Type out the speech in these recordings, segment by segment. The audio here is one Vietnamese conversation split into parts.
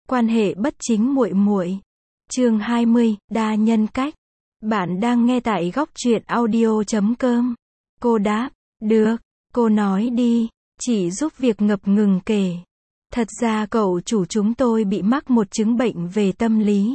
Quan hệ bất chính muội muội. Chương 20, đa nhân cách. Bạn đang nghe tại góc truyện audio.com. Cô đáp, được, cô nói đi, chỉ giúp việc ngập ngừng kể. Thật ra cậu chủ chúng tôi bị mắc một chứng bệnh về tâm lý.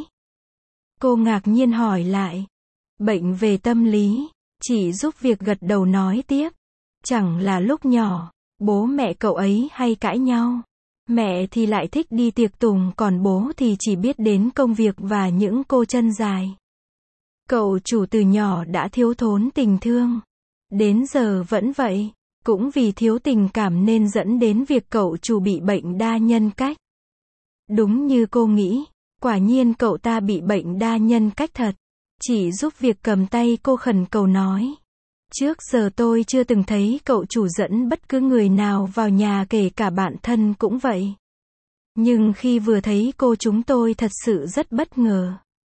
Cô ngạc nhiên hỏi lại. Bệnh về tâm lý, chỉ giúp việc gật đầu nói tiếp. Chẳng là lúc nhỏ, bố mẹ cậu ấy hay cãi nhau. Mẹ thì lại thích đi tiệc tùng, còn bố thì chỉ biết đến công việc và những cô chân dài. Cậu chủ từ nhỏ đã thiếu thốn tình thương. Đến giờ vẫn vậy. Cũng vì thiếu tình cảm nên dẫn đến việc cậu chủ bị bệnh đa nhân cách. Đúng như cô nghĩ, quả nhiên cậu ta bị bệnh đa nhân cách thật. Chỉ giúp việc cầm tay cô khẩn cầu nói. Trước giờ tôi chưa từng thấy cậu chủ dẫn bất cứ người nào vào nhà, kể cả bạn thân cũng vậy. Nhưng khi vừa thấy cô chúng tôi thật sự rất bất ngờ.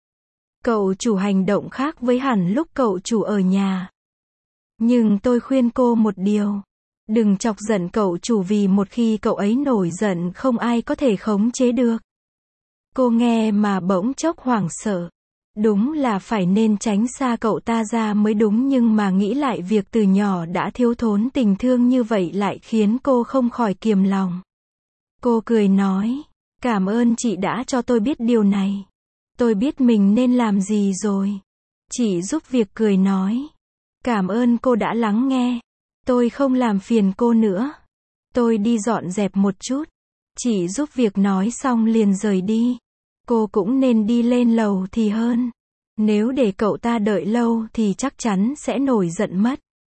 Cậu chủ hành động khác với hẳn lúc cậu chủ ở nhà. Nhưng tôi khuyên cô một điều. Đừng chọc giận cậu chủ, vì một khi cậu ấy nổi giận không ai có thể khống chế được. Cô nghe mà bỗng chốc hoảng sợ. Đúng là phải nên tránh xa cậu ta ra mới đúng, nhưng mà nghĩ lại việc từ nhỏ đã thiếu thốn tình thương như vậy lại khiến cô không khỏi kiềm lòng. Cô cười nói, cảm ơn chị đã cho tôi biết điều này. Tôi biết mình nên làm gì rồi. Chị giúp việc cười nói, cảm ơn cô đã lắng nghe. Tôi không làm phiền cô nữa. Tôi đi dọn dẹp một chút. Chị giúp việc nói xong liền rời đi. Cô cũng nên đi lên lầu thì hơn. Nếu để cậu ta đợi lâu thì chắc chắn sẽ nổi giận mất.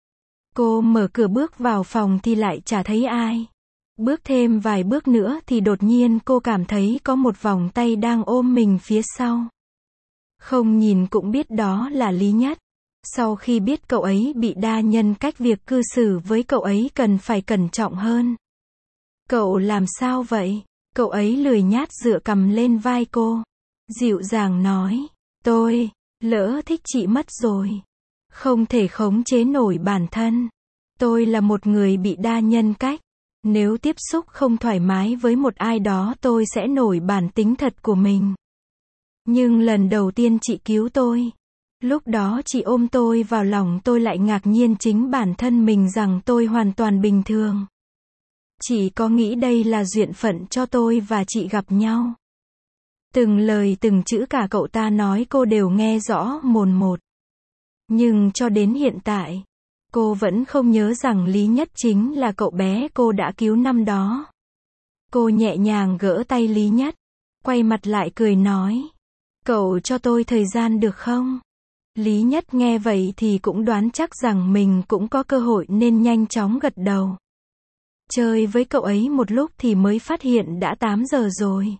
Cô mở cửa bước vào phòng thì lại chả thấy ai. Bước thêm vài bước nữa thì đột nhiên cô cảm thấy có một vòng tay đang ôm mình phía sau. Không nhìn cũng biết đó là Lý Nhất. Sau khi biết cậu ấy bị đa nhân cách, việc cư xử với cậu ấy cần phải cẩn trọng hơn. Cậu làm sao vậy? Cậu ấy lười nhác dựa cằm lên vai cô. Dịu dàng nói, tôi lỡ thích chị mất rồi. Không thể khống chế nổi bản thân. Tôi là một người bị đa nhân cách. Nếu tiếp xúc không thoải mái với một ai đó tôi sẽ nổi bản tính thật của mình. Nhưng lần đầu tiên chị cứu tôi. Lúc đó chị ôm tôi vào lòng, tôi lại ngạc nhiên chính bản thân mình rằng tôi hoàn toàn bình thường. Chị có nghĩ đây là duyên phận cho tôi và chị gặp nhau? Từng lời từng chữ cả cậu ta nói cô đều nghe rõ mồn một. Nhưng cho đến hiện tại, cô vẫn không nhớ rằng Lý Nhất chính là cậu bé cô đã cứu năm đó. Cô nhẹ nhàng gỡ tay Lý Nhất, quay mặt lại cười nói, cậu cho tôi thời gian được không? Lý Nhất nghe vậy thì cũng đoán chắc rằng mình cũng có cơ hội nên nhanh chóng gật đầu. Chơi với cậu ấy một lúc thì mới phát hiện đã 8 giờ rồi.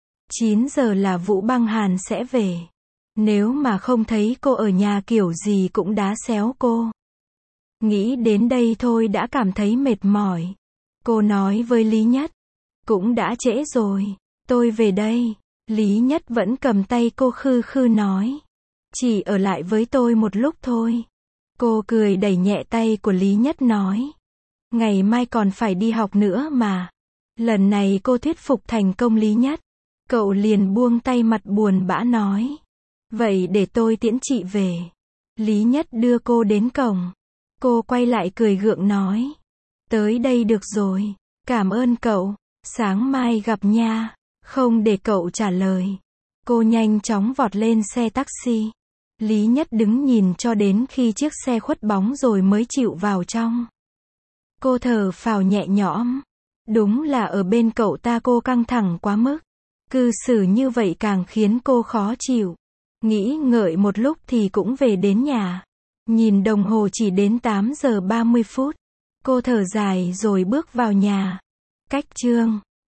9 giờ là Vũ Băng Hàn sẽ về. Nếu mà không thấy cô ở nhà kiểu gì cũng đá xéo cô. Nghĩ đến đây thôi đã cảm thấy mệt mỏi. Cô nói với Lý Nhất, cũng đã trễ rồi, tôi về đây. Lý Nhất vẫn cầm tay cô khư khư nói, chỉ ở lại với tôi một lúc thôi. Cô cười đẩy nhẹ tay của Lý Nhất nói, ngày mai còn phải đi học nữa mà. Lần này cô thuyết phục thành công Lý Nhất. Cậu liền buông tay, mặt buồn bã nói, vậy để tôi tiễn chị về. Lý Nhất đưa cô đến cổng. Cô quay lại cười gượng nói, tới đây được rồi, cảm ơn cậu, sáng mai gặp nha. Không để cậu trả lời, cô nhanh chóng vọt lên xe taxi. Lý Nhất đứng nhìn cho đến khi chiếc xe khuất bóng rồi mới chịu vào trong. Cô thở phào nhẹ nhõm. Đúng là ở bên cậu ta cô căng thẳng quá mức. Cư xử như vậy càng khiến cô khó chịu. Nghĩ ngợi một lúc thì cũng về đến nhà. Nhìn đồng hồ chỉ đến 8 giờ 30 phút. Cô thở dài rồi bước vào nhà. Cách chương